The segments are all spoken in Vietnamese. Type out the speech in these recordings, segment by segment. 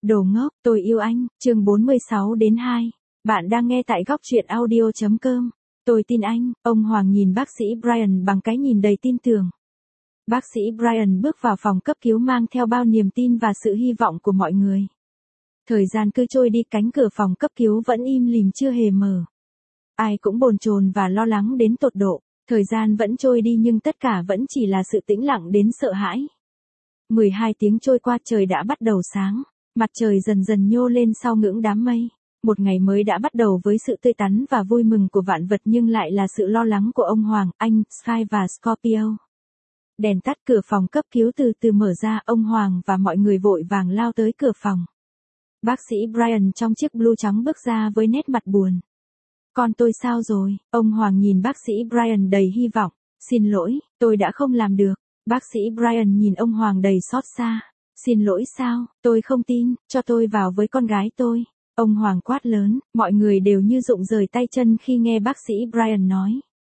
Đồ ngốc, tôi yêu anh, chương 46-2. Bạn đang nghe tại góc truyện audio.com. Tôi tin anh, ông Hoàng nhìn bác sĩ Brian bằng cái nhìn đầy tin tưởng. Bác sĩ Brian bước vào phòng cấp cứu mang theo bao niềm tin và sự hy vọng của mọi người. Thời gian cứ trôi đi, cánh cửa phòng cấp cứu vẫn im lìm chưa hề mở. Ai cũng bồn chồn và lo lắng đến tột độ. Thời gian vẫn trôi đi nhưng tất cả vẫn chỉ là sự tĩnh lặng đến sợ hãi. 12 tiếng trôi qua, trời đã bắt đầu sáng. Mặt trời dần dần nhô lên sau ngưỡng đám mây. Một ngày mới đã bắt đầu với sự tươi tắn và vui mừng của vạn vật nhưng lại là sự lo lắng của ông Hoàng, anh, Sky và Scorpio. Đèn tắt, cửa phòng cấp cứu từ từ mở ra, ông Hoàng và mọi người vội vàng lao tới cửa phòng. Bác sĩ Brian trong chiếc blue trắng bước ra với nét mặt buồn. Con tôi sao rồi? Ông Hoàng nhìn bác sĩ Brian đầy hy vọng. Xin lỗi, tôi đã không làm được. Bác sĩ Brian nhìn ông Hoàng đầy xót xa. Xin lỗi sao? Tôi không tin, cho tôi vào với con gái tôi. Ông Hoàng quát lớn, mọi người đều như rụng rời tay chân khi nghe bác sĩ Brian nói.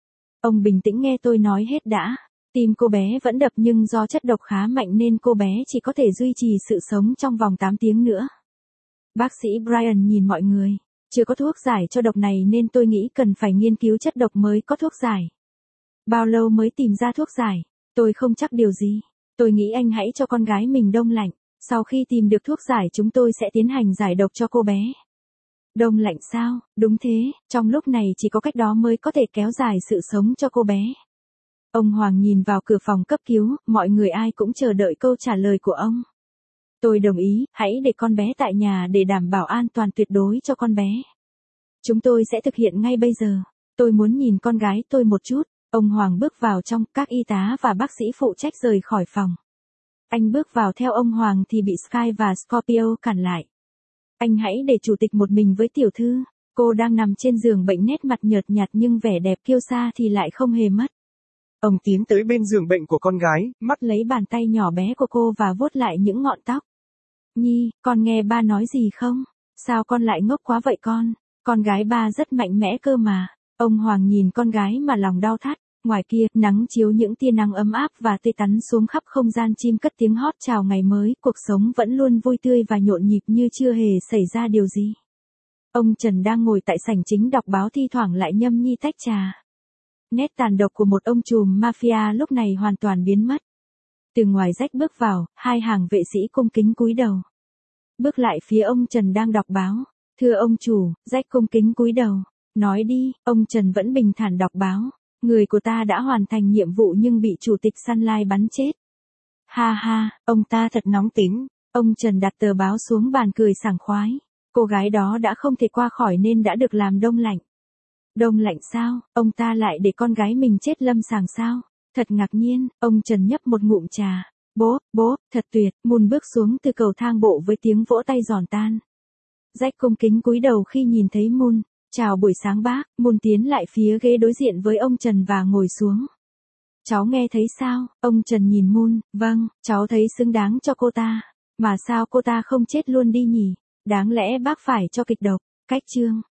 Ông bình tĩnh nghe tôi nói hết đã. Tim cô bé vẫn đập nhưng do chất độc khá mạnh nên cô bé chỉ có thể duy trì sự sống trong vòng 8 tiếng nữa. Bác sĩ Brian nhìn mọi người. Chưa có thuốc giải cho độc này nên tôi nghĩ cần phải nghiên cứu chất độc mới có thuốc giải. Bao lâu mới tìm ra thuốc giải? Tôi không chắc điều gì. Tôi nghĩ anh hãy cho con gái mình đông lạnh. Sau khi tìm được thuốc giải chúng tôi sẽ tiến hành giải độc cho cô bé. Đông lạnh sao? Đúng thế, trong lúc này chỉ có cách đó mới có thể kéo dài sự sống cho cô bé. Ông Hoàng nhìn vào cửa phòng cấp cứu, mọi người ai cũng chờ đợi câu trả lời của ông. Tôi đồng ý, hãy để con bé tại nhà để đảm bảo an toàn tuyệt đối cho con bé. Chúng tôi sẽ thực hiện ngay bây giờ. Tôi muốn nhìn con gái tôi một chút. Ông Hoàng bước vào trong, các y tá và bác sĩ phụ trách rời khỏi phòng. Anh bước vào theo ông Hoàng thì bị Sky và Scorpio cản lại. Anh hãy để chủ tịch một mình với tiểu thư. Cô đang nằm trên giường bệnh, nét mặt nhợt nhạt nhưng vẻ đẹp kiêu sa thì lại không hề mất. Ông tiến tới bên giường bệnh của con gái, mắt lấy bàn tay nhỏ bé của cô và vuốt lại những ngọn tóc. Nhi, con nghe ba nói gì không? Sao con lại ngốc quá vậy con? Con gái ba rất mạnh mẽ cơ mà. Ông Hoàng nhìn con gái mà lòng đau thắt. Ngoài kia, nắng chiếu những tia nắng ấm áp và tươi tắn xuống khắp không gian, chim cất tiếng hót chào ngày mới, cuộc sống vẫn luôn vui tươi và nhộn nhịp như chưa hề xảy ra điều gì. Ông Trần đang ngồi tại sảnh chính đọc báo, thi thoảng lại nhâm nhi tách trà. Nét tàn độc của một ông trùm mafia lúc này hoàn toàn biến mất. Từ ngoài rách bước vào, hai hàng vệ sĩ cung kính cúi đầu. Bước lại phía ông Trần đang đọc báo. Thưa ông chủ, rách cung kính cúi đầu. Nói đi, ông Trần vẫn bình thản đọc báo. Người của ta đã hoàn thành nhiệm vụ nhưng bị chủ tịch Sunlight bắn chết. Ha ha, ông ta thật nóng tính. Ông Trần đặt tờ báo xuống bàn cười sảng khoái. Cô gái đó đã không thể qua khỏi nên đã được làm đông lạnh. Đông lạnh sao? Ông ta lại để con gái mình chết lâm sàng sao? Thật ngạc nhiên, ông Trần nhấp một ngụm trà. Bố, thật tuyệt. Moon bước xuống từ cầu thang bộ với tiếng vỗ tay giòn tan. Jack cung kính cúi đầu khi nhìn thấy Moon. Chào buổi sáng bác. Moon tiến lại phía ghế đối diện với ông Trần và ngồi xuống. Cháu nghe thấy sao? Ông Trần nhìn Moon. Vâng, cháu thấy xứng đáng cho cô ta. Mà sao cô ta không chết luôn đi nhỉ? Đáng lẽ bác phải cho kịch độc. Cách chương.